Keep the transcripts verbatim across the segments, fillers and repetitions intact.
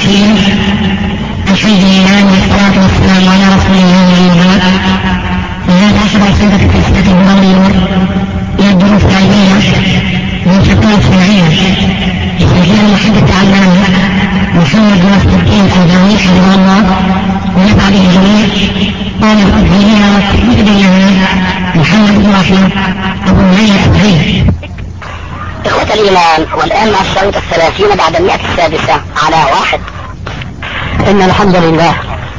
الرحيم. الحمد لله والصلاة والسلام على رسول الله وبعد. وهذا أحد أسئلة التسجيل النظرية إلى الدروس العلمية من شكل الصناعية لتسجيل المحدث العلامة محمد ناصر الدين الألباني حفظه الله ونفع به الجميع. قال الألباني والتحديد محمد بن رحمة أبو معين الأبهري. إخوة الإيمان، والآن مع الشريط الثلاثين بعد المئة السادسة على واحد. إن الحمد لله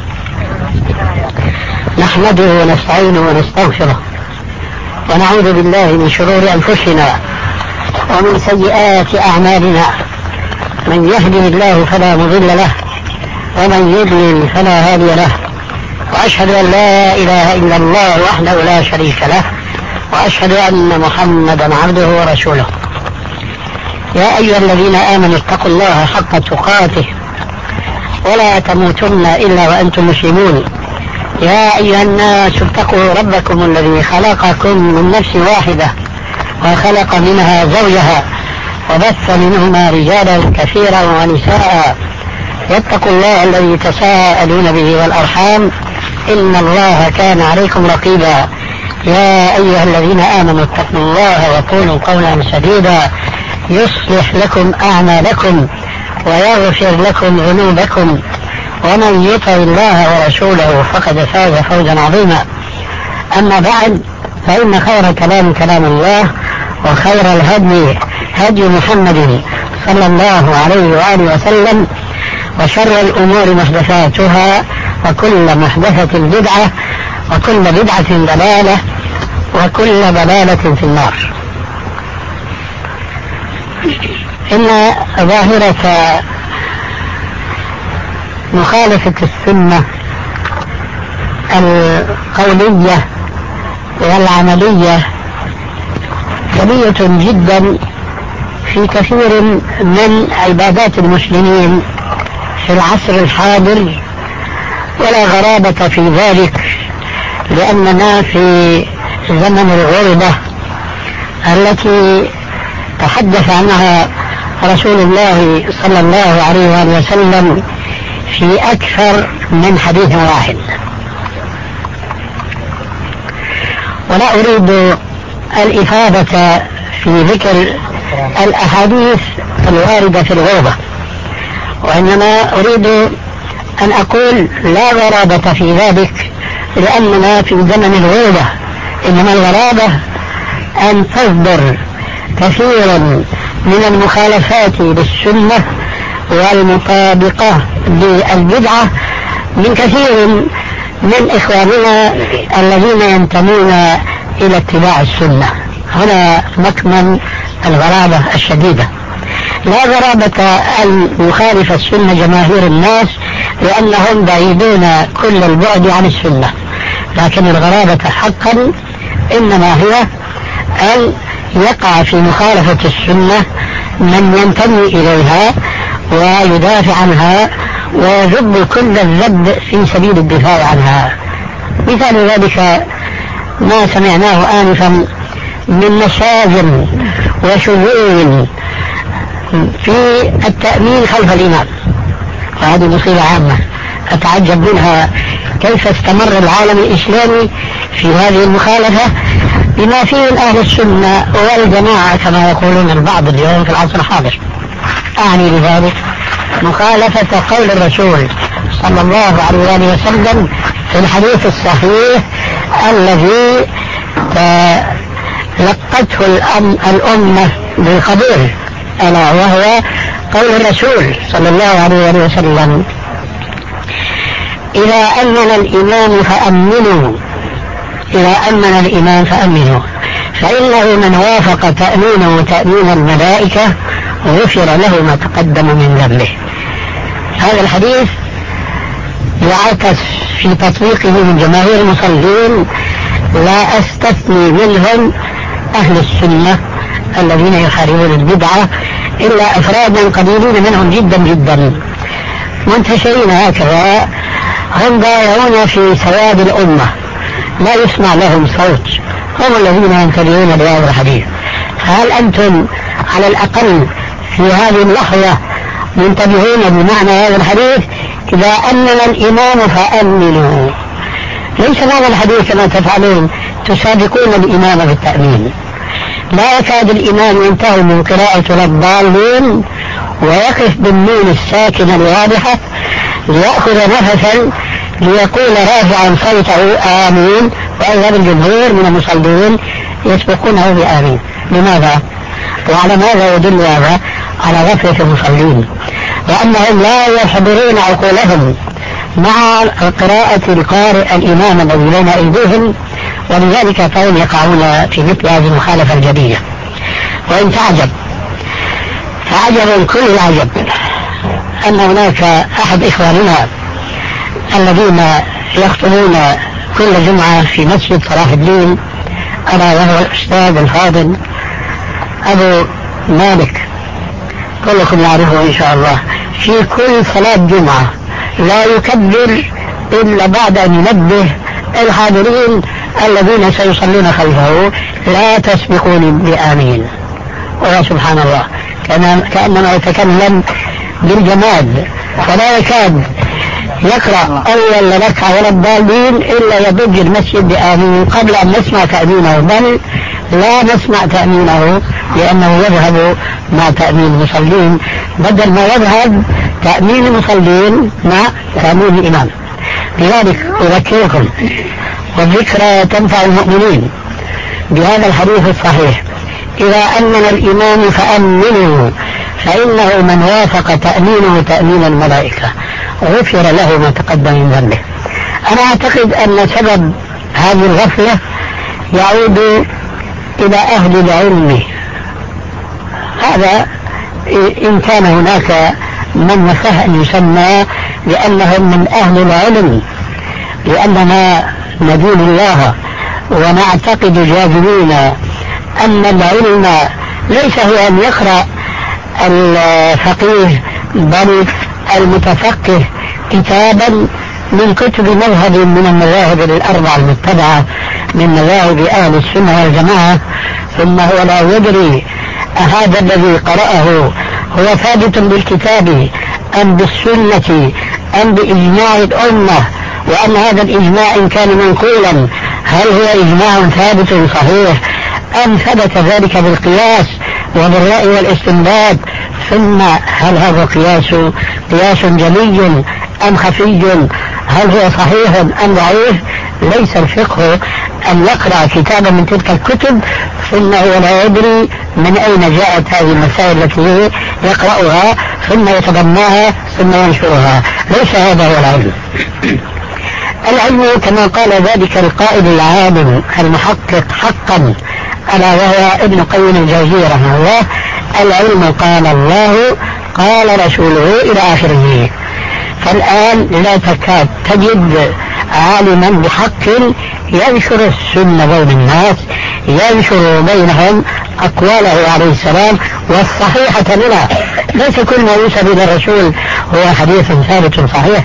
نحمده ونستعينه ونستغفره ونعوذ بالله من شرور أنفسنا ومن سيئات أعمالنا. من يهده الله فلا مضل له ومن يضلل فلا هادي له، وأشهد أن لا إله إلا الله وحده لا شريك له، وأشهد أن محمدا عبده ورسوله. يا أيها الذين آمنوا اتقوا الله حق تقاته ولا تموتن إلا وأنتم مسلمون. يا أيها الناس اتقوا ربكم الذي خلقكم من نفس واحدة وخلق منها زوجها وبث منهما رجالا كثيرا ونساء. واتقوا الله الذي تساءلون به والأرحام إن الله كان عليكم رقيبا. يا أيها الذين آمنوا اتقوا الله وقولوا قولا سديدا يصلح لكم أعمالكم ويغفر لكم ذنوبكم، ومن يطع الله ورسوله فقد فاز فوزا عظيما. أما بعد، فإن خير كلام كلام الله، وخير الهدي هدي محمد صلى الله عليه وآله وسلم، وشر الأمور محدثاتها، وكل محدثة بدعة، وكل بدعة ضلالة، وكل ضلالة في النار. إن ظاهرة مخالفة السنة القولية والعملية كبيرة جدا في كثير من عبادات المسلمين في العصر الحاضر، ولا غرابة في ذلك، لأننا في زمن الغربة التي تحدث عنها رسول الله صلى الله عليه وآله وسلم في أكثر من حديث واحد. ولا أريد الإفادة في ذكر الأحاديث الواردة في الغربة، وإنما أريد أن أقول لا غرابة في ذلك، لأننا في زمن الغربة. إنما الغرابة أن تصدر كثيرا من المخالفات للسنة والمطابقة للبدعة من كثير من إخواننا الذين ينتمون إلى اتباع السنة. هنا مكمن الغرابة الشديدة. لا غرابة أن يخالف السنة جماهير الناس لأنهم بعيدون كل البعد عن السنة، لكن الغرابة حقا إنما هي أن يقع في مخالفة السنة من ينتمي إليها ويدافع عنها ويذب كل الذب في سبيل الدفاع عنها. مثال ذلك ما سمعناه آنفا من مشاغل وشذوذ في التأمين خلف الإمام، وهذه مصيبة عامة أتعجب منها. كيف استمر العالم الإسلامي في هذه المخالفة بما فيه أهل السنة والجماعة كما يقولون البعض اليوم في العصر الحاضر؟ أعني بذلك مخالفة قول الرسول صلى الله عليه وسلم في الحديث الصحيح الذي تلقته الأمة بالقبول، ألا وهو قول الرسول صلى الله عليه وسلم: إذا أمن الإمام فأمنوا إذا أمن الإمام فأمنوا فإنه من وافق تأمينه تأمين الملائكة غفر له ما تقدم من ذنبه. هذا الحديث يعكس في تطبيقه من جماهير المصلين، لا أستثني منهم أهل السنة الذين يحاربون البدعة إلا أفرادا قليلين منهم جدا جدا منتشرين هكذا، هم ضائعون في سواد الأمة لا يسمع لهم صوت، هم الذين ينتبهون لهذا الحديث. فهل أنتم على الأقل في هذه اللحظة منتبهون بمعنى هذا الحديث إذا أمن الإمام فأمنوا. ليس هذا الحديث كما تفعلون تسابقون الإمام بالتأمين. لا يكاد الإمام ينتهي من قراءة الضالين ويقف بالنون الساكنة الواضحة ليأخذ نفسا ليقول رافعا صوته آمين، وأغلب الجمهور من المصلين يسبقونه بآمين. لماذا؟ وعلى ماذا يدل هذا؟ على غفلة المصلين، وأنهم لا يحضرون عقولهم مع قراءة القارئ الإمام الذي بين أيديهم، ولذلك فهم يقعون في مثل هذه المخالفة الجديدة. وإن تعجب فعجب كل العجب أن هناك أحد إخواننا الذين يخطبون كل جمعة في مسجد صلاح الدين، ألا وهو الأستاذ الفاضل أبو مالك، كلكم يعرفه إن شاء الله، في كل صلاة جمعة لا يكبر إلا بعد أن ينبه الحاضرين الذين سيصلون خلفه: لا تسبقوني بآمين. ويا سبحان الله، كأنما يتكلم بالجماد، فلا يكاد يقرأ أول ركعة ولا الضالين إلا يضج المسجد بآمين قبل أن نسمع تأمينه، بل لا نسمع تأمينه لأنه يذهب مع تأمين المصلين بدل ما يذهب تأمين المصلين مع تأمين الإمام. لذلك أذكركم، والذكرى تنفع المؤمنين، بهذا الحديث الصحيح: إذا أمن الإمام فأمنوا، فإنه من وافق تأمينه تأمين الملائكة غفر له ما تقدم من ذنبه. أنا أعتقد أن سبب هذه الغفلة يعود إلى أهل العلم. هذا إن كان هناك من نصح أن يسمى لأنهم من أهل العلم، لأننا ندين الله ونعتقد جاذبين أن العلم ليس هو أن يقرأ الفقيه بل المتفقه كتابا من كتب مذهب من المذاهب الأربعة المتبعة من مذاهب أهل السنة والجماعة، ثم هو لا يدري هذا الذي قرأه هو ثابت بالكتاب أم بالسنة أم بإجماع الأمة، وأن هذا الإجماع إن كان منقولا هل هو إجماع ثابت صحيح أم ثبت ذلك بالقياس وبالرأي والاستنباط، ثم هل هذا قياس قياس جلي أم خفي، هل هو صحيح أم ضعيف. ليس الفقه أن يقرأ كتابا من تلك الكتب ثم هو لا يدري من أين جاءت هذه المسائل التي يقرأها ثم يتبناها ثم ينشرها. ليس هذا هو العلم. العلم كما قال ذلك القائد العالم المحقق حقا ألا وهو ابن قيم الجوزية رحمه الله: العلم قال الله قال رسوله إلى آخره. فالآن لا تكاد تجد عالما بحق ينشر السنة بين الناس، ينشر بينهم أقواله عليه السلام والصحيحة لنا. ليس كل ما يوصل إلى الرسول هو حديث ثابت صحيح.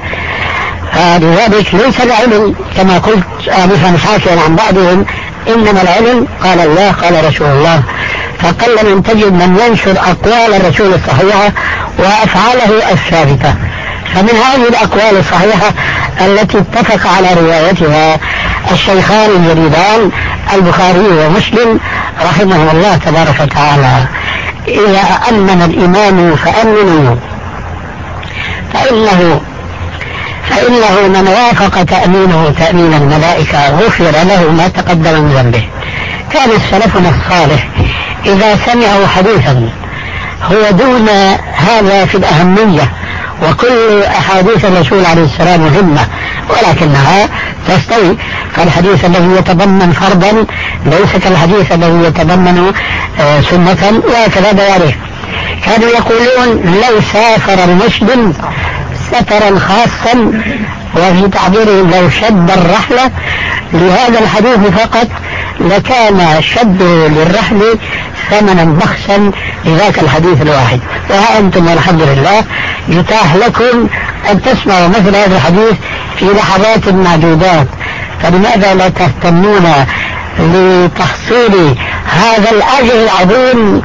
لذلك ليس العلم كما قلت آنفا حاكيا عن بعضهم: إنما العلم قال الله قال رسول الله. فقل من تجد من ينشر أقوال الرسول الصحيحة وأفعاله الثابتة. فمن هذه الأقوال الصحيحة التي اتفق على روايتها الشيخان الجليلان البخاري ومسلم رحمه الله تبارك وتعالى: إذا أمن الإمام فأمنوا، فإنه فإنه من وافق تأمينه تأمين الملائكة غفر له ما تقدم من ذنبه. كان سلفنا الصالح إذا سمعوا حديثا هو دون هذا في الأهمية، وكل أحاديث الرسول عليه السلام مهمة ولكنها تستوي، فالحديث الذي يتضمن فرضا ليس كالحديث الذي يتضمن سنة وكذا بيانه. كانوا يقولون: لو سافر المسلم سفرا خاصا، وفي تعبيرهم لو شد الرحلة لهذا الحديث فقط لكان شده للرحل ثمنا بخسا لذاك الحديث الواحد. وها أنتم والحمد لله يتاح لكم أن تسمعوا مثل هذا الحديث في لحظات معدودات، فلماذا لا تهتمون لتحصيل هذا الأجر العظيم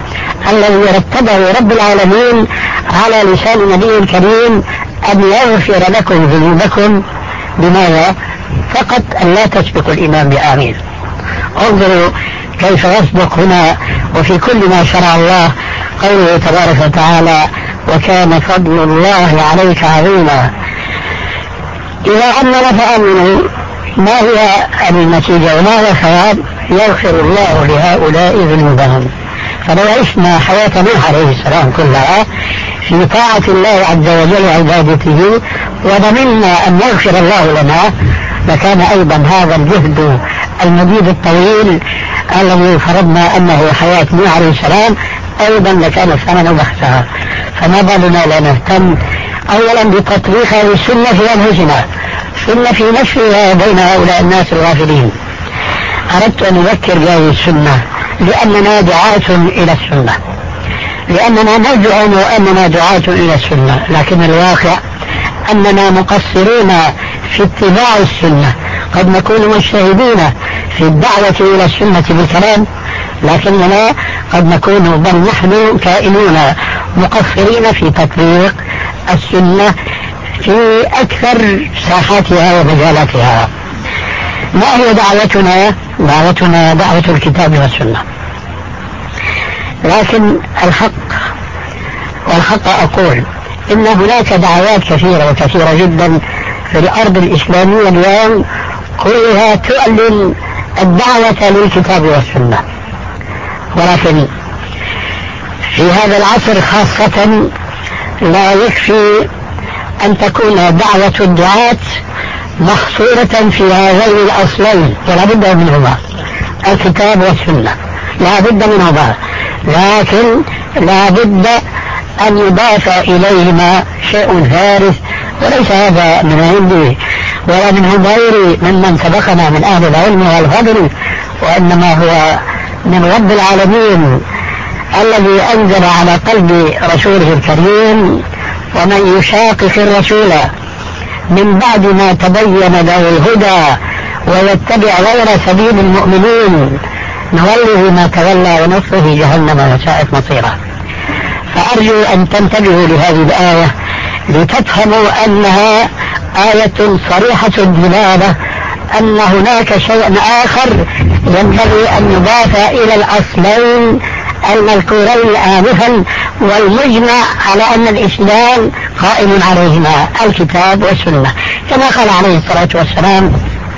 الذي رتبه رب العالمين على لسان النبي الكريم أن يغفر لكم ذنوبكم. بماذا؟ فقط أن لا تسبقوا الإمام بآمين. انظروا كيف يسبق هنا وفي كل ما شرع الله قوله تبارك وتعالى وكان فضل الله عليك عظيما. إذا أمن فأمنوا. ما هي النتيجة وما هو الثواب؟ يغفر الله لهؤلاء ذنوبهم. فلو عشنا حياة نوح عليه السلام كلها في طاعة الله عز وجل وعبادته وضمننا أن يغفر الله لنا لكان أيضا هذا الجهد المديد الطويل الذي فرضنا أنه حياة نوح عليه السلام أيضا لكان الثمن بخسها. فما بالنا لا نهتم أولا بتطبيق هذه السنة في أنفسنا، سنة في نشرها بين هؤلاء الناس الغافلين. أردت أن أذكر بهذه السنة لأننا دعاة إلى السنة، لأننا نزعم أننا دعاة إلى السنة، لكن الواقع أننا مقصرون في اتباع السنة. قد نكون مجتهدين في الدعوة إلى السنة بالكلام، لكننا قد نكون بل نحن كائنون مقصرين في تطبيق السنة في أكثر ساحاتها ومجالاتها. ما هي دعوتنا؟ دعوتنا دعوة الكتاب والسنة. لكن الحق والحق أقول إن هناك دعوات كثيرة وكثيرة جدا في الأرض الإسلامية اليوم كلها تعلن الدعوة للكتاب والسنة، ولكن في هذا العصر خاصة لا يكفي أن تكون دعوة الدعاة محصورة في هذين الأصلين، ولا بد منهما الكتاب والسنة، لا بد منهما، لكن لا بد أن يضاف إليهما شيء ثالث، وليس هذا من عندي ولا من غيري ممن سبقنا من أهل العلم والفضل، وإنما هو من رب العالمين الذي أنزل على قلب رسوله الكريم ومن يشاقق الرسول من بعد ما تبين له الهدى ويتبع غير سبيل المؤمنين نوله ما تولى ونصره جهنم وساءت مصيره. فأرجو أن تنتبهوا لهذه الآية لتفهموا أنها آية صريحة الدلالة أن هناك شيء آخر ينبغي أن يضاف إلى الأصلين المذكورين آنفا والمجمع على أن الإسلام قائم عليهما الكتاب والسنة، كما قال عليه الصلاة والسلام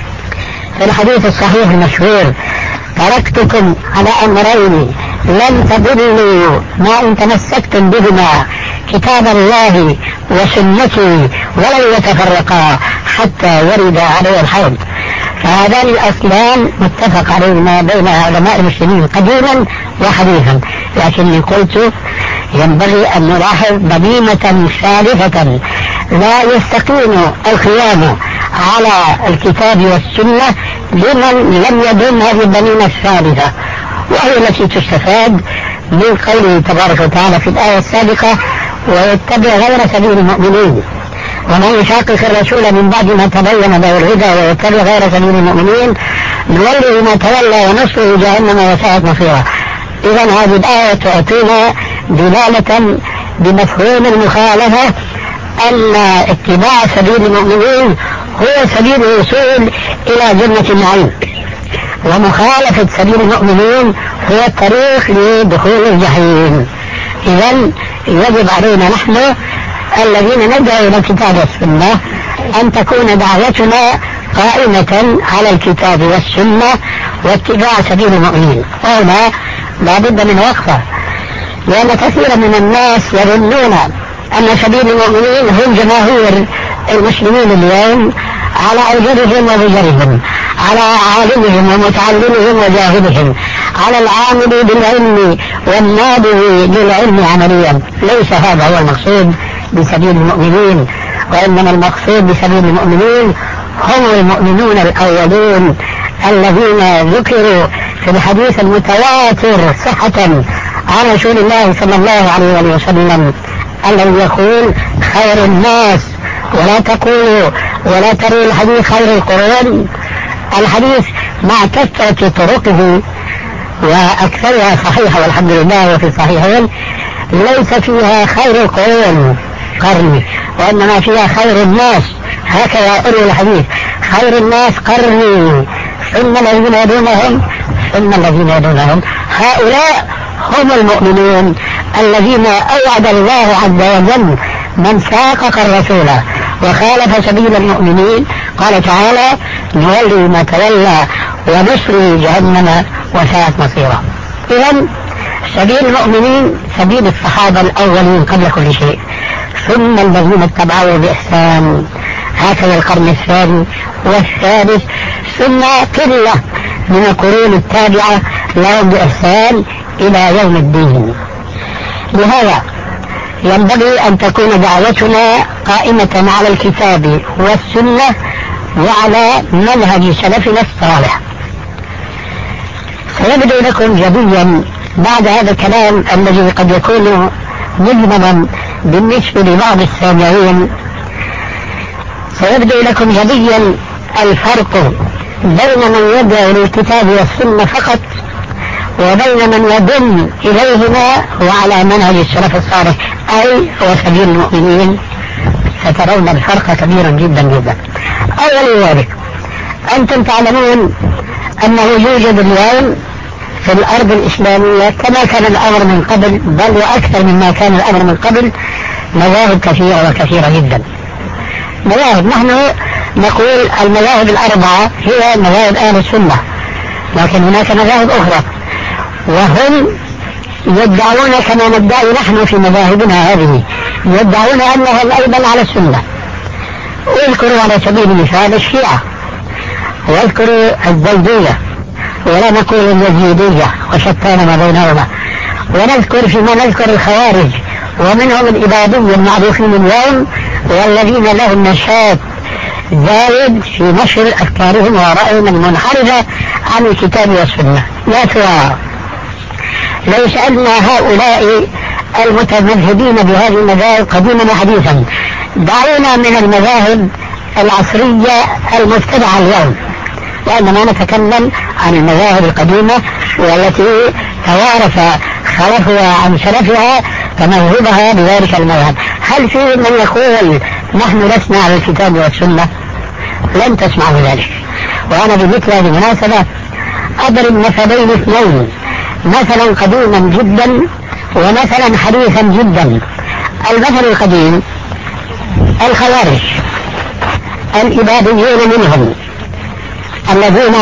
في الحديث الصحيح المشهور تركتكم على أمرين لن تضلوا ما إن تمسكتم بهما كتاب الله وسنتي ولن يتفرقا حتى يرد عليه الحوض. فهذان الأصلان متفق عليهما بين علماء المسلمين قديما وحديثا، لكني قلت ينبغي أن نلاحظ بنيمة ثالثة لا يستقيم القيام على الكتاب والسنة لمن لم يدن هذه البنيمة الثالثة، وهي التي تستفاد من قوله تبارك وتعالى في الآية السابقة ويتبع غير سبيل المؤمنين ومن يشاقق الرسول من بعد ما تبين له الهدى ويتبع غير سبيل المؤمنين نوله ما تولى ونصره جهنم وساءت مصيره. إذن هذه الآية تعطينا دلالة بمفهوم المخالفة أن اتباع سبيل المؤمنين هو سبيل الوصول إلى جنة النعيم، ومخالفة سبيل المؤمنين هو الطريق لدخول الجحيم. إذن يجب علينا نحن الذين ندعو إلى الكتاب والسنة أن تكون دعوتنا قائمة على الكتاب والسنة واتباع سبيل المؤمنين. وهنا لا بد من وقفة، لأن كثيرا من الناس يظنون أن سبيل المؤمنين هم جماهير المسلمين اليوم على أجرهم وبجرهم، على عالمهم ومتعلمهم وجاهلهم، على العامل بالعلم والنابغ للعلم عمليا. ليس هذا هو المقصود بسبيل المؤمنين، وإنما المقصود بسبيل المؤمنين هم المؤمنون الأولون الذين ذكروا في الحديث المتواتر صحة عن رسول الله صلى الله عليه وسلم الذي يقول خير الناس، ولا تقولوا ولا تروا الحديث خير القرون. الحديث مع كثرة طرقه وأكثرها صحيحة والحمد لله وفي الصحيحين، ليس فيها خير القرون قرني، وإنما فيها خير الناس، هكذا أروي الحديث: خير الناس قرني ثم الذين يدونهم ثم الذين يدونهم. هؤلاء هم المؤمنون الذين أوعد الله عز وجل من ساقق الرسول وخالف سبيل المؤمنين. قال تعالى: نولي ما تولى ونصلي جهنم وساءت مصيرا. إذن سبيل المؤمنين سبيل الصحابة الأولين قبل كل شيء، ثم الذين اتبعوا بإحسان، هكذا القرن الثاني والثالث، ثم قلة من القرون التابعة لهم بإحسان إلى يوم الدين. لهذا ينبغي أن تكون دعوتنا قائمة على الكتاب والسنة وعلى منهج سلفنا الصالح. سيبدو لكم جديا بعد هذا الكلام الذي قد يكون مجملا بالنسبة لبعض السامعين، سيبدو لكم جديا الفرق بين من يدعو للكتاب والسنة فقط وبين من يدل إليهما وعلى منهج السلف الصالح أي وسبيل المؤمنين. سترون الفرق كبيرا جدا جدا. أول ذلك أنتم تعلمون أنه يوجد اليوم في الأرض الإسلامية كما كان الأمر من قبل، بل وأكثر مما كان الأمر من قبل، مذاهب كثيرة وكثيرة جدا. مذاهب، نحن نقول المذاهب الأربعة هي مذاهب أهل السنة، لكن هناك مذاهب أخرى وهم يدعون كما ندعي نحن في مذاهبنا هذه، يدعون أنهم أيضا على السنة. واذكروا على سبيل المثال الشيعة، واذكروا الزيدية، ولا نقول اليزيدية، وشتان ما بينهما، ونذكر فيما نذكر الخوارج، ومنهم الإبادية المعروفين اليوم والذين لهم نشاط زايد في نشر أفكارهم ورأيهم المنحرفة عن الكتاب والسنة. لا ترى لو سألنا هؤلاء المتمذهبين بهذه المذاهب قديما وحديثا، دعونا من المذاهب العصرية المبتدعة اليوم، وإنما نتكلم عن المذاهب القديمة والتي توارث خلفها عن سلفها تمذهبها بذلك المذهب. هل في من يقول نحن لسنا على الكتاب والسنة؟ لن تسمعوا ذلك. وأنا بمثل هذه المناسبة أضرب مثلين اثنين، مثلا قديما جدا ومثلا حديثا جدا. المثل القديم الخوارج الإباديون منهم الذين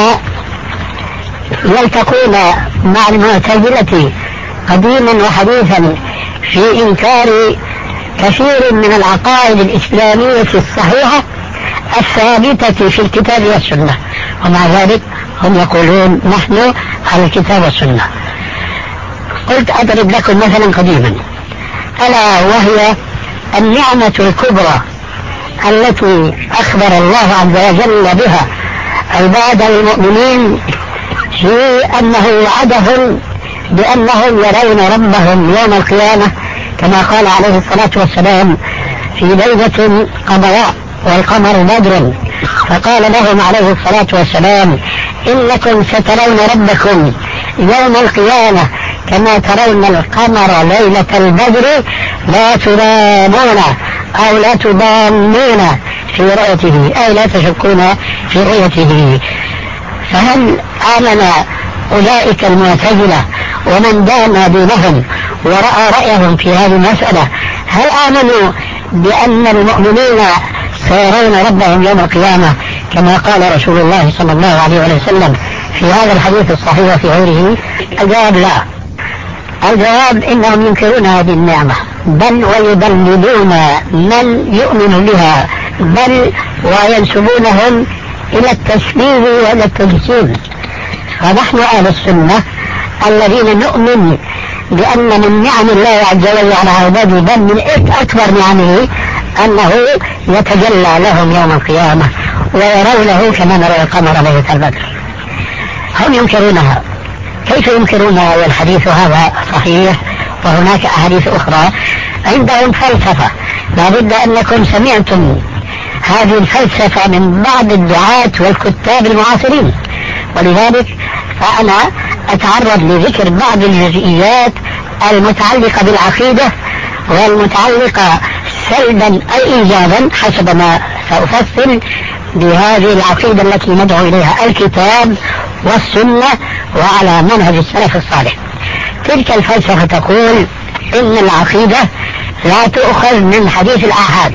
يلتقون مع المعتزلة قديما وحديثا في إنكار كثير من العقائد الإسلامية الصحيحة الثابتة في الكتاب والسنة، ومع ذلك هم يقولون نحن على الكتاب والسنة. قلت أضرب لكم مثلا قديما، ألا وهي النعمة الكبرى التي أخبر الله عز وجل بها عباد المؤمنين في أنه وعدهم بأنهم يرون ربهم يوم القيامة كما قال عليه الصلاة والسلام في ليلة قمراء والقمر بدر، فقال لهم عليه الصلاة والسلام: إنكم سترون ربكم يوم القيامة كما ترون القمر ليلة البدر لا تضامون أو لا تضامون في رؤيته، أي لا تشكون في رؤيته. فهل آمن أولئك المعتزلة ومن دان دينهم ورأى رأيهم في هذه المسألة، هل آمنوا بأن المؤمنين سيرون ربهم يوم القيامة كما قال رسول الله صلى الله عليه وسلم في هذا الحديث الصحيح وفي غيره؟ الجواب لا. الجواب إنهم ينكرون هذه النعمة، بل ويضللون من يؤمن بها، بل وينسبونهم إلى التشبيه وإلى التجسيم. فنحن أهل السنة الذين نؤمن بأن من نعم الله عز وجل على عباده، بل من أكبر نعمه أنه يتجلى لهم يوم القيامة ويرونه كما نرى القمر ليلة البدر. هم ينكرونها. كيف ينكرونها والحديث هذا صحيح وهناك أحاديث أخرى؟ عندهم فلسفة، لابد أنكم سمعتم هذه الفلسفة من بعض الدعاة والكتاب المعاصرين، ولذلك فأنا أتعرض لذكر بعض الجزئيات المتعلقة بالعقيدة والمتعلقة سلبا أو إيجابا حسب ما سأفصل بهذه العقيدة التي ندعو إليها الكتاب والسنة وعلى منهج السلف الصالح. تلك الفلسفة تقول إن العقيدة لا تؤخذ من حديث الآحاد،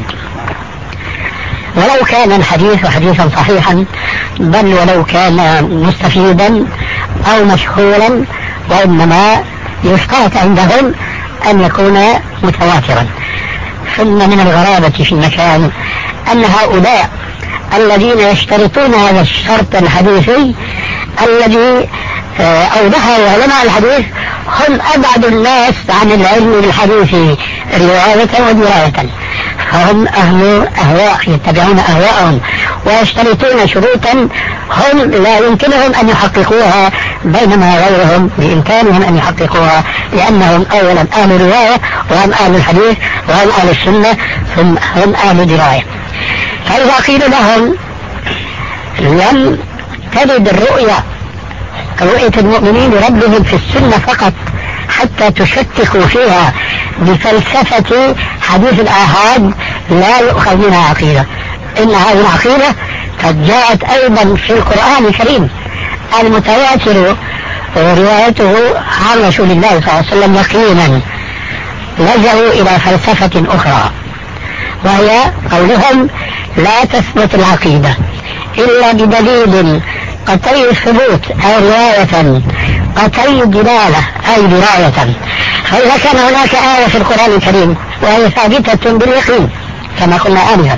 ولو كان الحديث حديثا صحيحا، بل ولو كان مستفيدا أو مشهورا، وإنما يشترط عندهم أن يكون متواترا. ثم من الغرابة في المكان أن هؤلاء الذين يشترطون هذا الشرط الحديثي الذي أوضحه علماء الحديث هم أبعد الناس عن العلم بالحديث رواية ودراية، فهم أهل أهواء يتبعون أهواءهم ويشترطون شروطا هم لا يمكنهم أن يحققوها، بينما غيرهم بإمكانهم أن يحققوها، لأنهم أولا أهل رواية وهم أهل الحديث وهم أهل السنة ثم هم أهل دراية. فإذا قيل لهم لم ترد الرؤية رؤية المؤمنين لربهم في السنة فقط حتى تشككوا فيها بفلسفة حديث الآحاد، لا يؤخذ منها عقيدة. إن هذه العقيدة قد جاءت أيضا في القرآن الكريم المتواتر روايته عن رسول الله صلى الله عليه وسلم يقينا، لجأوا إلى فلسفة أخرى وهي قولهم لا تثبت العقيدة إلا بدليل قطعي الثبوت أو رواية قطعي الدلالة أي دراية. فإذا كان هناك آية في القرآن الكريم وهي ثابتة باليقين كما قلنا آنفا،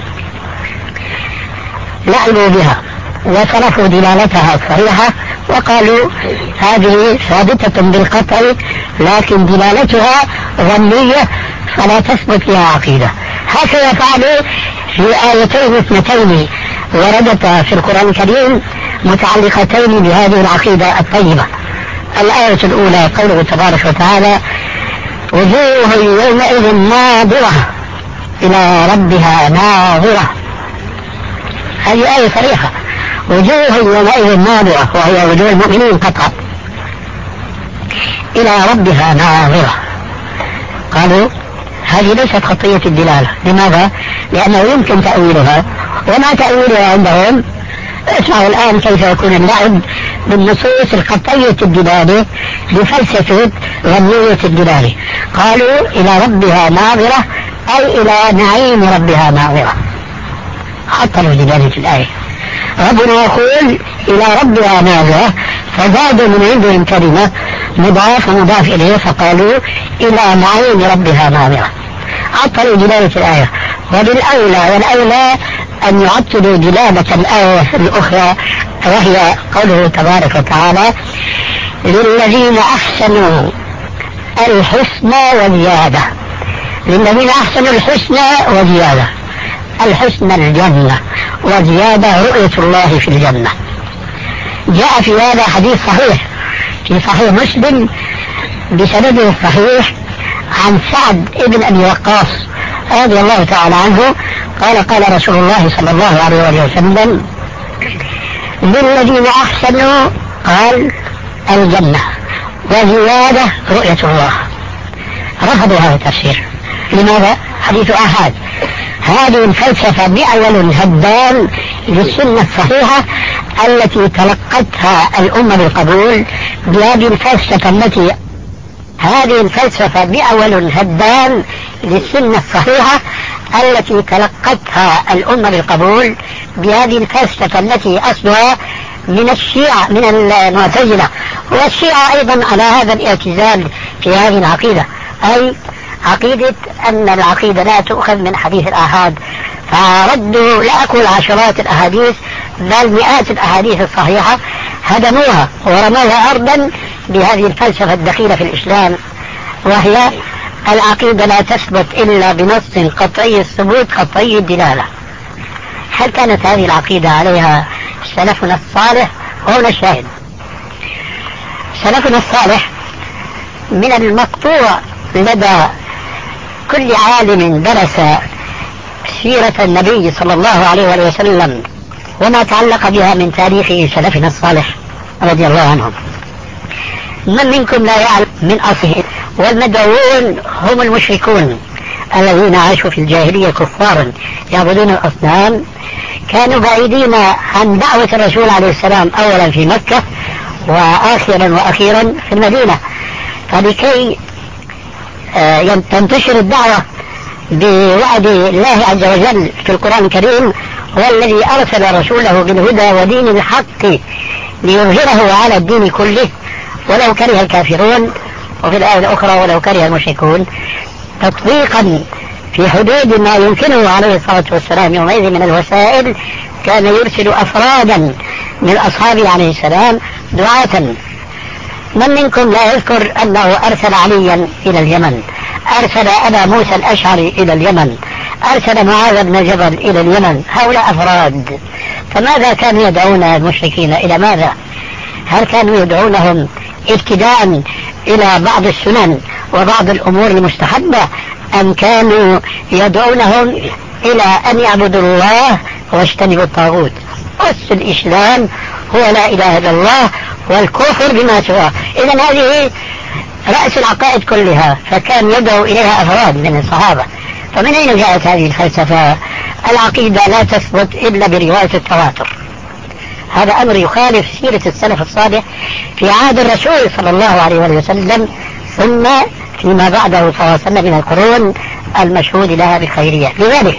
لعبوا بها وصرفوا دلالتها الصريحة وقالوا هذه ثابتة بالقطع لكن دلالتها ظنية فلا تثبت لها عقيدة. هكذا فعلوا في آيتين اثنتين وردتا في القرآن الكريم متعلقتين بهذه العقيدة الطيبة. الآية الأولى قوله تبارك وتعالى وجوه يومئذ ناظرة إلى ربها ناظرة، هذه آية صريحة، وجوه يومئذ ناظرة وهي وجوه المؤمنين قطعا إلى ربها ناظرة. قالوا هذه ليست خطية الدلالة. لماذا؟ لأنه يمكن تأويلها، وما تأويلها عندهم اسمعوا الآن كيف يكون اللعب بالنصوص القطعية الدلالة بفلسفة ظنية الدلالة. قالوا إلى ربها ناظرة أي إلى نعيم ربها ناظرة، حطوا دلالة الآية. ربنا يقول إلى ربها ناظرة فزادوا من عندهم كلمة مضاف ومضاف إليه فقالوا إلى نعيم ربها ناظرة، عطلوا دلالة الآية. وبالأولى والأولى أن يعطلوا دلالة الآية الأخرى وهي قوله تبارك وتعالى للذين أحسنوا الحسنى وزيادة. للذين أحسنوا الحسنى وزيادة، الحسنى الجنة وزيادة رؤية الله في الجنة. جاء في هذا حديث صحيح في صحيح مسلم بسنده الصحيح عن سعد ابن أبي وقاص رضي الله تعالى عنه قال قال رسول الله صلى الله عليه وسلم للذين أحسنوا قال الجنة وزيادة رؤية الله. رفضوا هذا التفسير. لماذا؟ حديث آحاد. هذه الفلسفة بأول هدام للسنة الصحيحة التي تلقتها الأمة بالقبول بهذه الفلسفة التي هذه الفلسفة بأول هدام للسنة الصحيحة التي تلقتها الأمة بالقبول بهذه الفلسفة التي أصلها من الشيعة من المعتزلة، والشيعة أيضا على هذا الاعتزال في هذه العقيدة، أي عقيدة أن العقيدة لا تؤخذ من حديث الآحاد. فردوا لا أقول عشرات الأحاديث بل مئات الأحاديث الصحيحة، هدموها ورموها أرضا بهذه الفلسفة الدخيلة في الإسلام، وهي العقيدة لا تثبت إلا بنص قطعي الثبوت قطعي الدلالة. هل كانت هذه العقيدة عليها سلفنا الصالح؟ هنا الشاهد. سلفنا الصالح من المقطوع لدى كل عالم درس سيرة النبي صلى الله عليه وسلم وما تعلق بها من تاريخ سلفنا الصالح رضي الله عنهم. من منكم لا يعلم من أصله؟ والمدعوون هم المشركون الذين عاشوا في الجاهلية كفارا يعبدون الأصنام، كانوا بعيدين عن دعوة الرسول عليه السلام أولا في مكة وآخرا وأخيرا في المدينة. فلكي تنتشر الدعوة بوعد الله عز وجل في القرآن الكريم، هو الذي أرسل رسوله بالهدى ودين الحق ليظهره على الدين كله ولو كره الكافرون، وفي الآية الأخرى ولو كره المشركون، تطبيقا في حدود ما يمكنه عليه الصلاة والسلام يومئذ من الوسائل. كان يرسل أفرادا من أصحابه عليه السلام دعاة. من منكم لا يذكر أنه أرسل عليا إلى اليمن، أرسل أبا موسى الأشعري إلى اليمن، أرسل معاذ بن جبل إلى اليمن؟ هؤلاء أفراد. فماذا كانوا يدعون المشركين؟ إلى ماذا؟ هل كانوا يدعونهم ابتداء إلى بعض السنن وبعض الأمور المستحبة، أم كانوا يدعونهم إلى أن يعبدوا الله واجتنبوا الطاغوت؟ أس الإسلام هو لا إله إلا الله والكفر بما سواه. إذن هذه رأس العقائد كلها، فكان يدعو إليها أفراد من الصحابة. فمن أين جاءت هذه الفلسفة؟ العقيدة لا تثبت إلا برواية التواتر. هذا أمر يخالف سيرة السلف الصالح في عهد الرسول صلى الله عليه وسلم، ثم فيما بعده صلى الله عليه وسلم من القرون المشهود لها بالخيرية. لذلك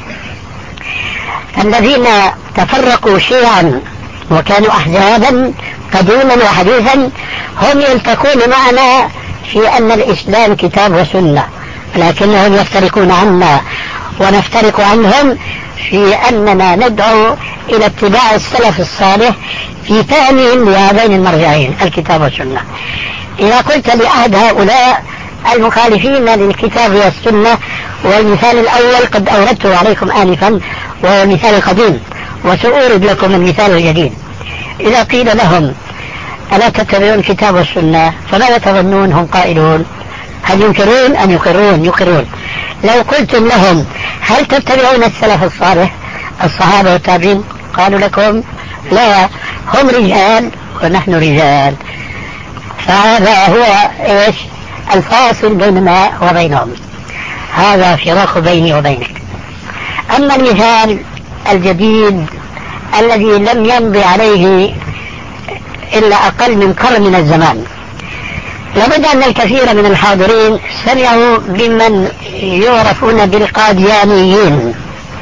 الذين تفرقوا شيعا وكانوا أحزابا قديما وحديثا هم يلتقون معنا في أن الإسلام كتاب وسنة، لكنهم يفترقون عنا ونفترق عنهم في أننا ندعو إلى اتباع السلف الصالح في فهمهم لهذين المرجعين الكتاب والسنة. إذا قلت لأحد هؤلاء المخالفين للكتاب والسنة، والمثال الأول قد أوردته عليكم آنفا وهو المثال القديم، وسأورد لكم المثال الجديد. إذا قيل لهم ألا تتبعون الكتاب والسنة، فماذا تظنون هم قائلون؟ هل ينكرون أم يقرون؟ يقرون. لو قلتم لهم هل تتبعون السلف الصالح الصحابة والتابعين؟ قالوا لكم لا، هم رجال ونحن رجال. فهذا هو إيش الفاصل بيننا وبينهم، هذا فراق بيني وبينك. أما المثال الجديد الذي لم يمضي عليه إلا أقل من قرن من الزمان، لابد أن الكثير من الحاضرين سمعوا بمن يعرفون بالقاديانيين.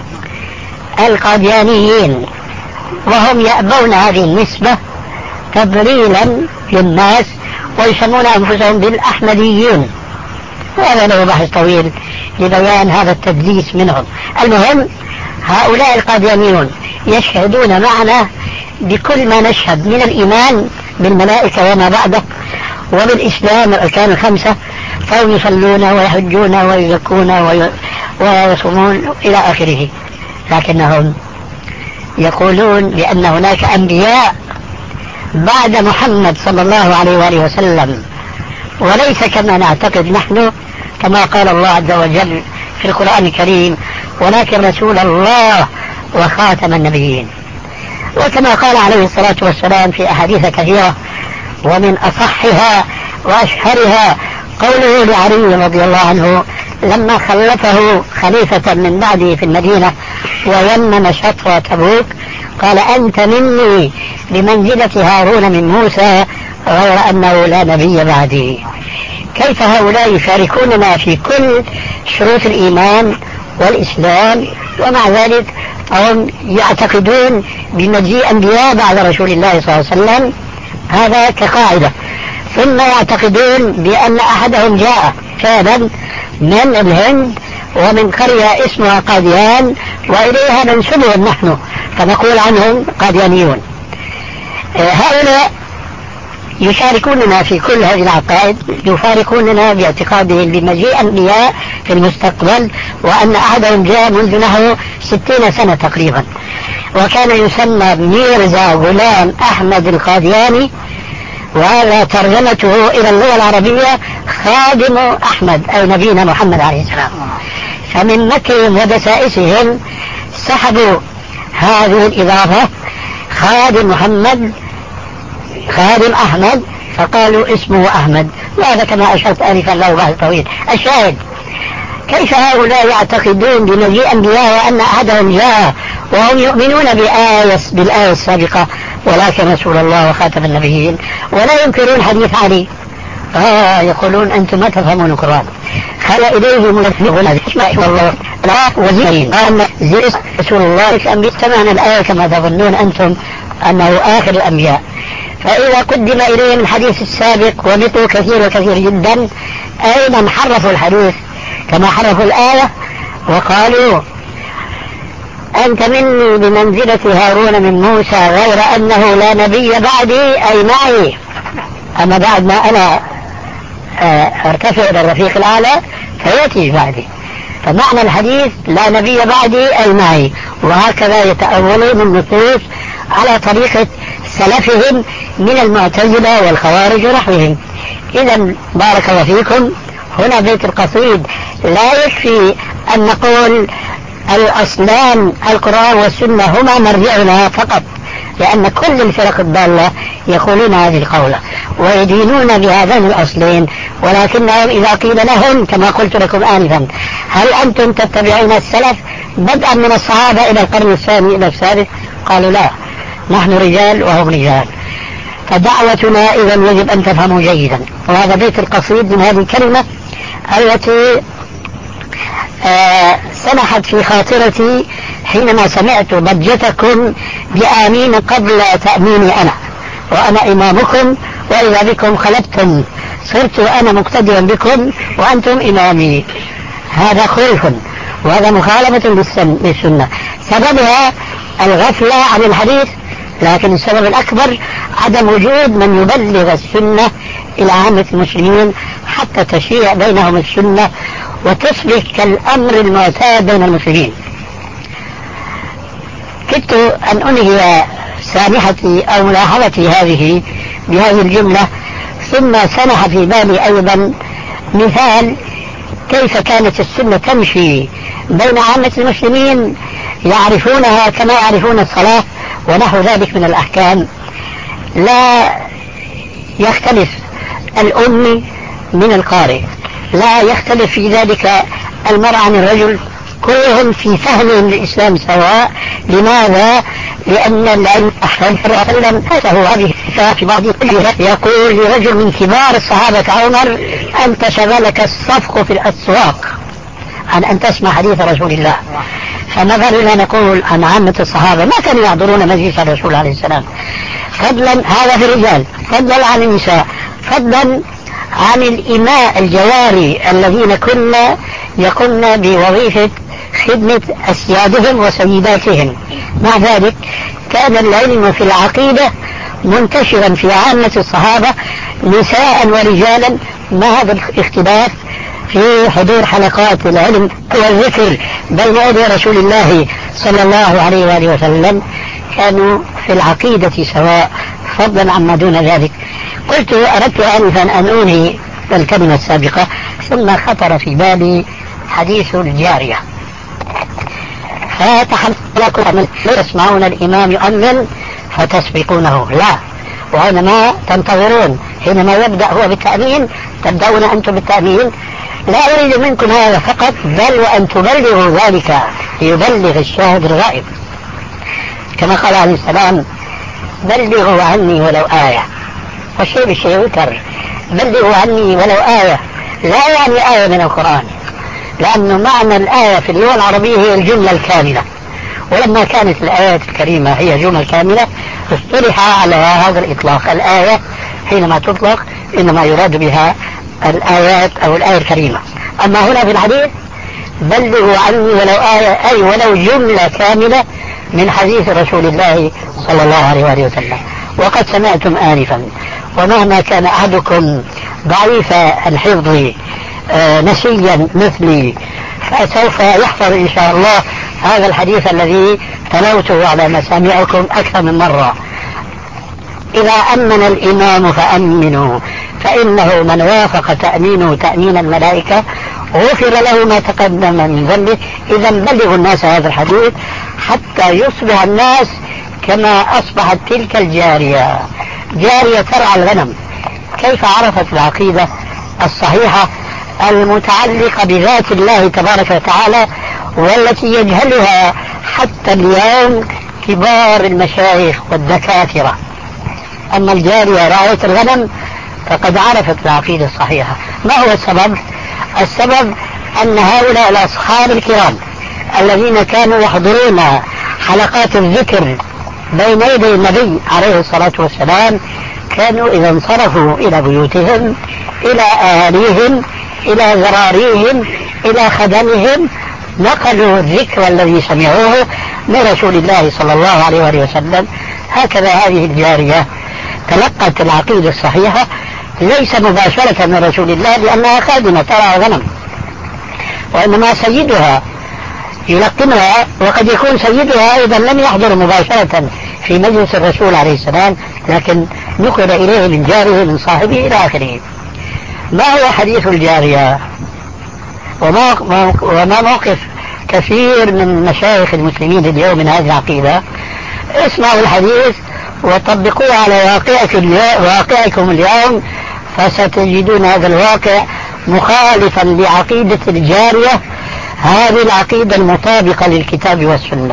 القاديانيين وهم يأبون هذه النسبة تضليلا للناس، ويسمون أنفسهم بالأحمديين. وهذا له بحث طويل لبيان هذا التدليس منهم. المهم هؤلاء القاديانيون يشهدون معنا بكل ما نشهد من الإيمان بالملائكة وما بعده، وبالإسلام الأركان الخمسة، فهم يصلون ويحجون ويزكون ويصومون إلى آخره. لكنهم يقولون بأن هناك أنبياء بعد محمد صلى الله عليه وآله وسلم، وليس كما نعتقد نحن، كما قال الله عز وجل في القرآن الكريم ولكن رسول الله وخاتم النبيين. وكما قال عليه الصلاة والسلام في أحاديث كثيرة، ومن أصحها وأشهرها قوله لعلي رضي الله عنه لما خلفه خليفة من بعده في المدينة ويمن شطر تبوك، قال أنت مني بمنزلة هارون من موسى غير أنه لا نبي بعدي. كيف هؤلاء يشاركوننا في كل شروط الإيمان والإسلام، ومع ذلك هم يعتقدون بمجيء أنبياء بعد رسول الله صلى الله عليه وسلم؟ هذا كقاعدة. ثم يعتقدون بأن أحدهم جاء فعلا من الهند ومن قرية اسمها قاديان، وإليها ننسبهم نحن فنقول عنهم قاديانيون. هؤلاء يشاركوننا في كل هذه العقائد، يفارقوننا باعتقادهم بمجيء أنبياء في المستقبل، وأن أحدهم جاء منذ نحو ستين سنة تقريبا، وكان يسمى ميرزا غلام أحمد القادياني، وهذا ترجمته إلى اللغة العربية خادم أحمد أو نبينا محمد عليه السلام. فمن مكرهم ودسائسهم سحبوا هذه الإضافة، خادم محمد خادم أحمد فقالوا اسمه أحمد، وهذا كما أشرت آنفا له بحث طويل. الشاهد كيف هؤلاء يعتقدون بمجيء أنبياء وأن أحدهم جاء وهم يؤمنون بآية بالآية السابقة ولكن رسول الله وخاتم النبيين، ولا ينكرون حديث علي. آه يقولون أنتم ما تفهمون القرآن. خل إليه ملفقون الله لا وزيرين قام زيس رسول الله أن يستمعنا الآية كما تظنون أنتم أنه آخر الأنبياء. فإذا قدم إليهم الحديث السابق ومثله كثير وكثير جدا، أيضا حرفوا الحديث كما حرفوا الآية وقالوا أنت مني بمنزلة هارون من موسى غير أنه لا نبي بعدي أي معي، أما بعد ما أنا ارتفع إلى الرفيق الأعلى فيأتي بعدي. فمعنى الحديث لا نبي بعدي أي معي. وهكذا يتأولون النصوص على طريقة سلفهم من المعتزلة والخوارج ونحوهم. إذا بارك الله فيكم، هنا بيت القصيد لا يكفي أن نقول الأصلان القرآن والسنة هما مرجعنا فقط، لأن كل الفرق الضالة يقولون هذه القولة ويدينون بهذين الأصلين، ولكنهم إذا قيل لهم كما قلت لكم آنفا هل أنتم تتبعون السلف بدءا من الصحابة إلى القرن الثاني إلى الثالث، قالوا لا، نحن رجال وهم رجال. فدعوتنا إذا يجب أن تفهموا جيدا. وهذا بيت القصيد من هذه الكلمة التي آه سمحت في خاطرتي حينما سمعت ضجتكم بآمين قبل تأميني أنا، وأنا إمامكم وإذا بكم خلفتم، صرت أنا مقتديا بكم وأنتم إمامي. هذا خلف وهذا مخالفة للسنة، سببها الغفلة عن الحديث، لكن السبب الأكبر عدم وجود من يبلغ السنة إلى عامة المسلمين حتى تشيع بينهم السنة وتصبح كالأمر المعتاد بين المسلمين. كدت أن أنهي سامحتي أو ملاحظتي هذه بهذه الجملة، ثم سنح في بالي أيضا مثال كيف كانت السنة تمشي بين عامة المسلمين يعرفونها كما يعرفون الصلاة ونحو ذلك من الأحكام. لا يختلف الأمي من القارئ، لا يختلف في ذلك المرء عن الرجل، كلهم في فهمهم للإسلام سواء. لماذا؟ لأن العلم أحسن وسلم هو هذه في بعض يقول لرجل من كبار الصحابة عمر أنت شغلك الصفق في الأسواق عن أن تسمع حديث رسول الله. فمثلا نقول عن عامة الصحابة ما كانوا يحضرون مجلس الرسول عليه السلام، فضلا هذا في الرجال، فضلا عن النساء، فضلا عن الإماء الجواري الذين كنا يقومن بوظيفة خدمة أسيادهم وسيداتهم. مع ذلك كان العلم في العقيدة منتشرا في عامة الصحابة نساء ورجالا، ما هذا الاختلاف في حضور حلقات العلم والذكر بين يدي رسول الله صلى الله عليه وآله وسلم، كانوا في العقيدة سواء فضلا عما دون ذلك. قلت أردت آنفا أن أنهي الكلمة السابقة، ثم خطر في بالي حديث الجارية. فتحلقوا تسمعون الإمام يؤمن فتسبقونه، لا، وإنما تنتظرون حينما يبدأ هو بالتأمين تبدأون أنتم بالتأمين. لا أريد منكم هذا فقط، بل وأن تبلغوا ذلك ليبلغ الشاهد الغائب، كما قال عليه السلام بلغوا عني ولو آية، والشيء بالشيء يذكر. بلغوا عني ولو آية لا يعني آية من القرآن، لأن معنى الآية في اللغة العربية هي الجملة الكاملة، ولما كانت الآيات الكريمة هي جملة كاملة اصطلح على هذا الإطلاق. الآية حينما تطلق إنما يراد بها الآيات أو الآية الكريمة. أما هنا في الحديث بلغوا عني ولو آية أي ولو جملة كاملة من حديث رسول الله صلى الله عليه وآله وسلم. وقد سمعتم آنفا ومهما كان أحدكم ضعيف الحفظ آه نسيا مثلي فسوف يحفظ إن شاء الله هذا الحديث الذي تلوته على مسامعكم أكثر من مرة. إذا أمن الإمام فأمنوا فإنه من وافق تأمينه تأمين الملائكة غفر له ما تقدم من ذنبه. إذا بلغوا الناس هذا الحديث حتى يصبح الناس كما أصبحت تلك الجارية جارية ترعى الغنم، كيف عرفت العقيدة الصحيحة المتعلقة بذات الله تبارك وتعالى والتي يجهلها حتى اليوم كبار المشايخ والدكاترة؟ أما الجارية راعية الغنم فقد عرفت العقيدة الصحيحة. ما هو السبب؟ السبب أن هؤلاء الأصحاب الكرام الذين كانوا يحضرون حلقات الذكر بين يدي النبي عليه الصلاة والسلام كانوا إذا انصرفوا إلى بيوتهم، إلى أهاليهم، إلى ذراريهم، إلى خدمهم، نقلوا الذكر الذي سمعوه من رسول الله صلى الله عليه وآله وسلم. هكذا هذه الجارية تلقت العقيدة الصحيحة ليس مباشرة من رسول الله لأنها خادمة ترعى غنم، وإنما سيدها يلقنها، وقد يكون سيدها أيضا لم يحضر مباشرة في مجلس الرسول عليه السلام لكن نقل إليه من جاره من صاحبه إلى آخره. ما هو حديث الجارية وما, وما موقف كثير من مشايخ المسلمين اليوم من هذه العقيدة؟ اسمعوا الحديث وطبقوه على واقعكم, واقعكم اليوم فستجدون هذا الواقع مخالفا لعقيدة الجارية، هذه العقيدة المطابقة للكتاب والسنة.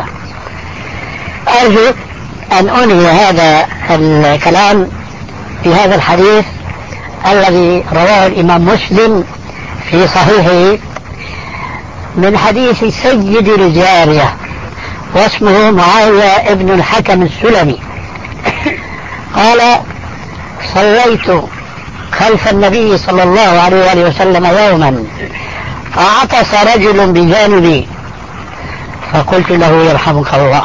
أرجو أن أنهي هذا الكلام في هذا الحديث الذي رواه الإمام مسلم في صحيحه من حديث سيد الجارية واسمه معاوية ابن الحكم السلمي قال: صليت خلف النبي صلى الله عليه وآله وسلم يوما فعطس رجل بجانبي فقلت له: يرحمك الله.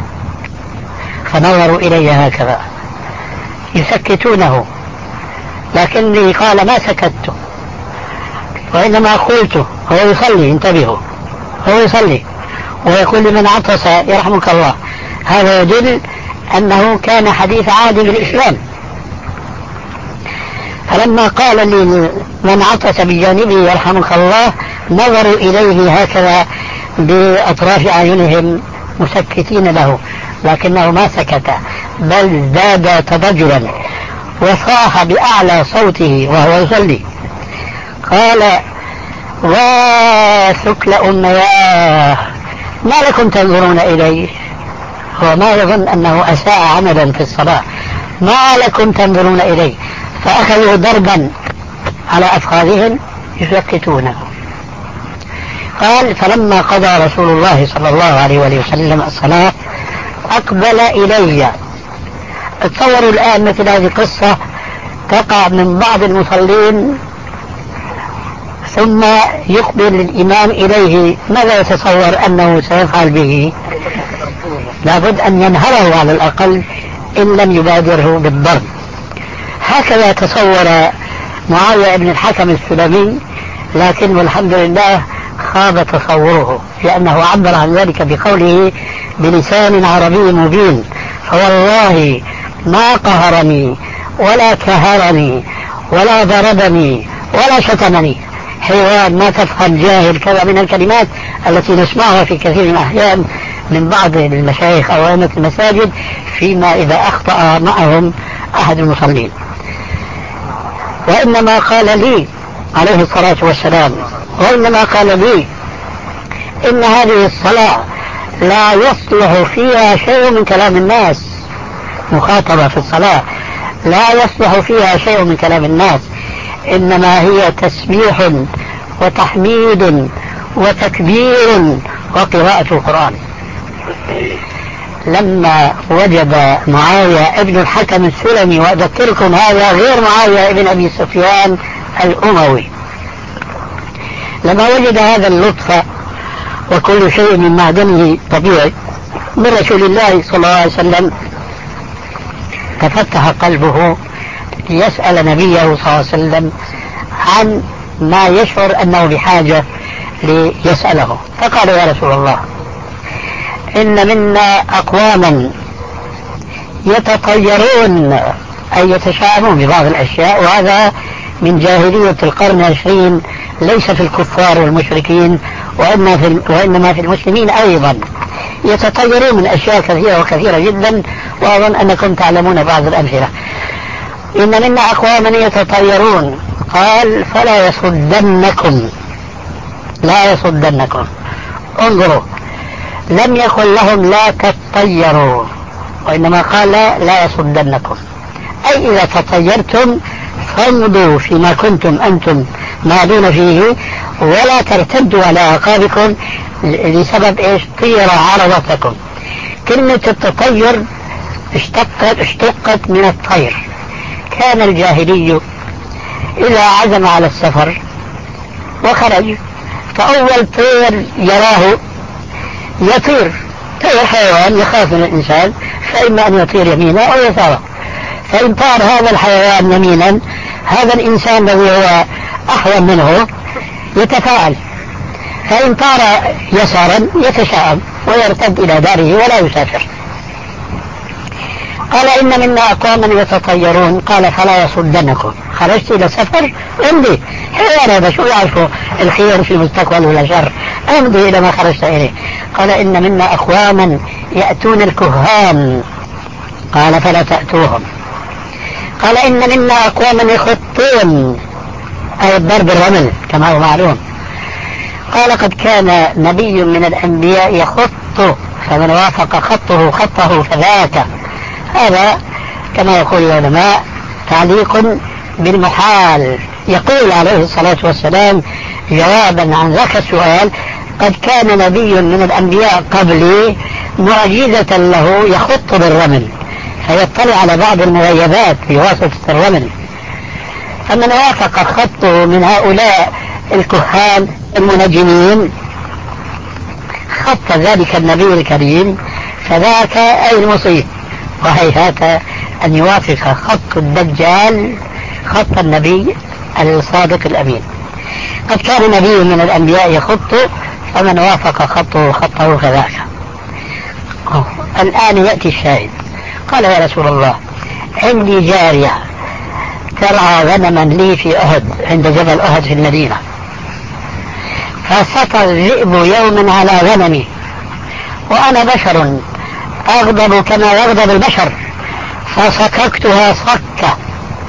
فنظروا إلي هكذا يسكتونه، لكني قال ما سكت وإنما قلت هو يصلي، انتبهوا، هو يصلي ويقول لمن عطس يرحمك الله. هذا يدل أنه كان حديث عهد بالإسلام. فلما قال لي من عطس بجانبي يرحمك الله نظروا إليه هكذا بأطراف أعينهم مسكتين له، لكنه ما سكت بل زاد تضجرا وصاح بأعلى صوته وهو يصلي قال: وثكل أمياه ما لكم تنظرون إليه؟ هو ما يظن أنه أساء عملا في الصلاة. ما لكم تنظرون إليه؟ فأخذوا ضربا على أفخاذهم يسكتونه. قال: فلما قضى رسول الله صلى الله عليه وآله وسلم الصلاة أقبل إلي. تصوروا الآن مثل هذه القصة تقع من بعض المصلين ثم يقبل الإمام إليه، ماذا يتصور أنه سيفعل به؟ لابد أن ينهره على الأقل إن لم يبادره بالضرب. هكذا تصور معاوية بن الحكم السلمي، لكن والحمد لله خاب تصوره لأنه عبر عن ذلك بقوله بلسان عربي مبين: فوالله ما قهرني ولا كهرني ولا ضربني ولا شتمني. حيوان ما تفهم جاهل كذا من الكلمات التي نسمعها في كثير من الأحيان من بعض المشايخ أو أئمة المساجد فيما إذا أخطأ معهم أحد المصلين. وإنما قال لي عليه الصلاة والسلام وإنما قال لي إن هذه الصلاة لا يصلح فيها شيء من كلام الناس. مخاطبة في الصلاة لا يصلح فيها شيء من كلام الناس، إنما هي تسبيح وتحميد وتكبير وقراءة القرآن. لما وجد معاوية ابن الحكم السلمي، وأذكركم هذا غير معاوية ابن أبي سفيان الأموي، لما وجد هذا اللطف وكل شيء من معدنه طبيعي من رسول الله صلى الله عليه وسلم تفتح قلبه ليسأل نبيه صلى الله عليه وسلم عن ما يشعر أنه بحاجة ليسأله. فقال: يا رسول الله، إن منا أقواما يتطيرون أي يتشاءمون ببعض الأشياء، وهذا من جاهلية القرن العشرين، ليس في الكفار والمشركين وإنما في, وإنما في المسلمين أيضا. يتطيرون من أشياء كثيرة وكثيرة جدا، وأظن أنكم تعلمون بعض الأمثلة. إن منا أقواما يتطيرون، قال فلا يصدنكم، لا يصدنكم. انظروا، لم يقل لهم لا تطيروا، وإنما قال لا يصدنكم، أي إذا تطيرتم فامضوا فيما كنتم أنتم ماضون فيه، ولا ترتدوا على أعقابكم لسبب إيش؟ طير عرضتكم. كلمة التطير اشتقت, اشتقت من الطير. كان الجاهلي إذا عزم على السفر وخرج، فأول طير يراه يطير، طير حيوان يخاف من الإنسان، فإما أن يطير يمينا أو يسارا. فإن طار هذا الحيوان يمينا، هذا الإنسان الذي هو أحوال منه يتفاعل، فإن طار يسارا يتشائم ويرتد إلى داره ولا يسافر. قال إن منا أقواما يتطيرون، قال فلا يصدنكم. خرجت إلى سفر امضي، حيوان هذا شو يعرفوا الخير في المستقبل ولا شر، امضي إلى ما خرجت إليه. قال إن منا أقواما يأتون الكهان، قال فلا تأتوهم. قال إن منا أقواما يخطون، أي الضرب الرمل كما هو معلوم. قال قد كان نبي من الأنبياء يخط، فمن وافق خطه خطه فذاك. هذا كما يقول العلماء تعليق بالمحال. يقول عليه الصلاة والسلام جوابا عن ذاك السؤال: قد كان نبي من الأنبياء قبلي معجزة له يخط بالرمل، فيطلع على بعض المغيبات بواسطة الرمل. فمن وافق خطه من هؤلاء الكهان المنجمين خط ذلك النبي الكريم، فذاك أي المصيب. وهيهات أن يوافق خط الدجال خط النبي الصادق الأمين. قد كان نبي من الأنبياء يخط، فمن وافق خطه خطه فذاك. الآن يأتي الشاهد. قال يا رسول الله عندي جارية ترعى غنما لي في أهد، عند جبل أهد في المدينة، فسطى الذئب يوما على غنمي، وأنا بشر أغضب كما يغضب البشر، فصككتها صكة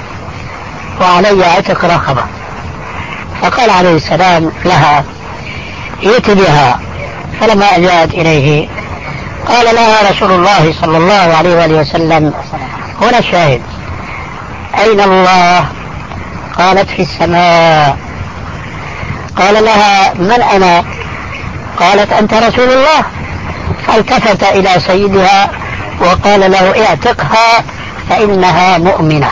وعلي عتق رقبة. فقال عليه السلام لها ائت بها. فلما جاءت إليه قال لها رسول الله صلى الله عليه وآله وسلم: هنا الشاهد، أين الله؟ قالت: في السماء. قال لها: من أنا؟ قالت: أنت رسول الله. فالتفت إلى سيدها وقال له: اعتقها فإنها مؤمنة.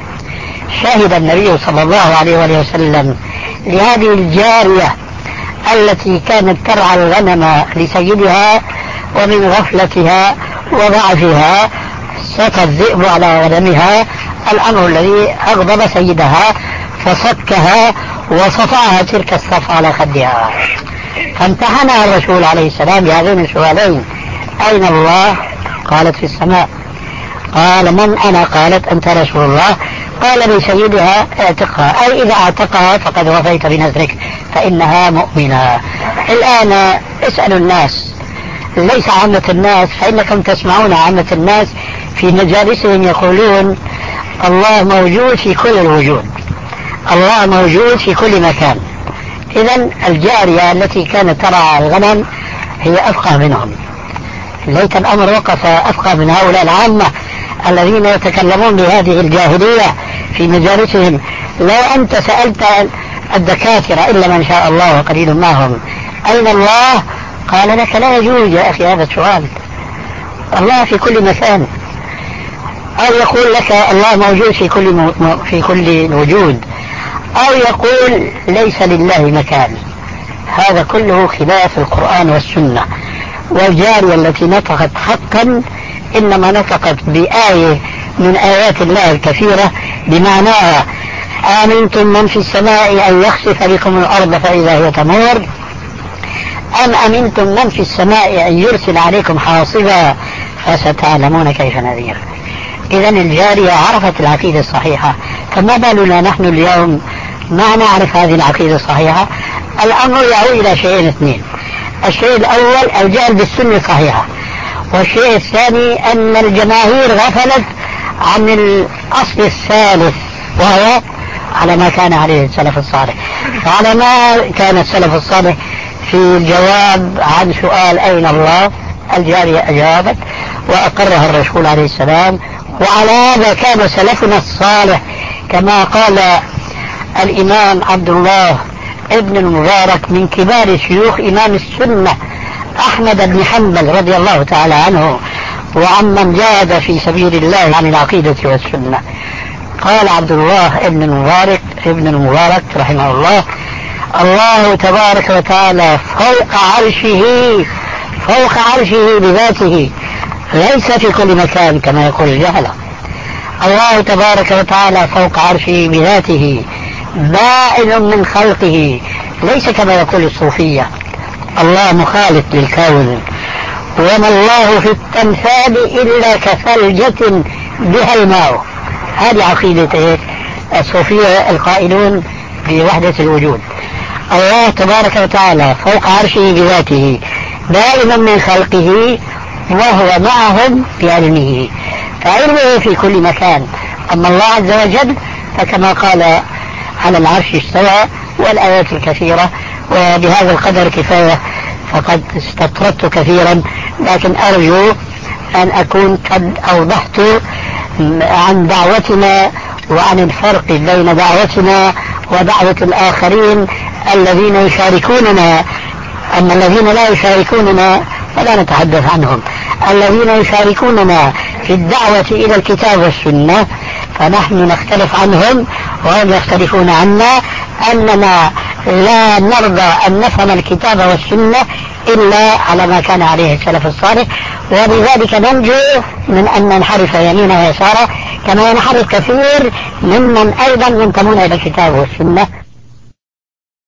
شهد النبي صلى الله عليه وآله وسلم لهذه الجارية التي كانت ترعى الغنم لسيدها، ومن غفلتها وضعفها سقى الذئب على غنمها، الأمر الذي أغضب سيدها، فصكها وصفعها تلك الصف على خدها. فامتحنها الرسول عليه السلام بهذين السؤالين: أين الله؟ قالت: في السماء. قال: من أنا؟ قالت: أنت رسول الله. قال لسيدها: اعتقها، أي إذا اعتقها فقد وفيت بنذرك فإنها مؤمنة. الآن اسألوا الناس، ليس عامة الناس، فإنكم تسمعون عامة الناس في مجالسهم يقولون الله موجود في كل الوجود، الله موجود في كل مكان. إذن الجارية التي كانت ترعى الغنم هي أفقه منهم. ليت الأمر وقف أفقه من هؤلاء العامة الذين يتكلمون بهذه الجاهلية في مجالسهم. لو أنت سألت الدكاترة إلا من شاء الله وقليل ما هم: أين الله؟ قال لك: لا يجوز يا أخي هذا السؤال، الله في كل مكان. أو يقول لك الله موجود في كل م... في كل الوجود، أو يقول ليس لله مكان. هذا كله خلاف القرآن والسنة. والجارية التي نطقت حقا إنما نطقت بآية من آيات الله الكثيرة بمعناها: آمنتم من في السماء أن يخسف بكم الأرض فإذا هي تمور، أم أمنتم من في السماء أن يرسل عليكم حاصبا فستعلمون كيف نذير. إذن الجارية عرفت العقيدة الصحيحة، فما بالنا نحن اليوم ما نعرف هذه العقيدة الصحيحة؟ الأمر يعود إلى شيئين اثنين: الشيء الأول الجهل بالسنة الصحيحة، والشيء الثاني أن الجماهير غفلت عن الأصل الثالث وهو على ما كان عليه السلف الصالح. فعلى ما كان السلف الصالح في الجواب عن سؤال أين الله، الجارية أجابت وأقرها الرسول عليه السلام، وعلى هذا كان سلفنا الصالح كما قال الإمام عبد الله ابن المبارك من كبار شيوخ إمام السنة أحمد بن حنبل رضي الله تعالى عنه وعمن جاهد في سبيل الله عن العقيدة والسنة. قال عبد الله ابن المبارك ابن المبارك رحمه الله: الله تبارك وتعالى فوق عرشه فوق عرشه بذاته، ليس في كل مكان كما يقول الجهلة. الله تبارك وتعالى فوق عرشه بذاته بائن من خلقه، ليس كما يقول الصوفية الله مخالف للكون. وما الله في التمثال إلا كثلجة بها الماء. هذه عقيدة الصوفية القائلون بوحدة الوجود. الله تبارك وتعالى فوق عرشه بذاته بائن من خلقه وهو معهم بعلمه، فعلمه في كل مكان. أما الله عز وجل فكما قال على العرش استوى، والآيات الكثيرة. وبهذا القدر كفاية، فقد استطردت كثيرا، لكن أرجو أن أكون قد أوضحت عن دعوتنا وعن الفرق بين دعوتنا ودعوة الآخرين الذين يشاركوننا. أما الذين لا يشاركوننا فلا نتحدث عنهم. الذين يشاركوننا في الدعوة إلى الكتاب والسنة فنحن نختلف عنهم وهم يختلفون عنا، أننا لا نرضى أن نفهم الكتاب والسنة إلا على ما كان عليه السلف الصالح، وبذلك ننجو من أن ننحرف يمينا ويسارا كما ينحرف كثير ممن أيضا ينتمون إلى الكتاب والسنة.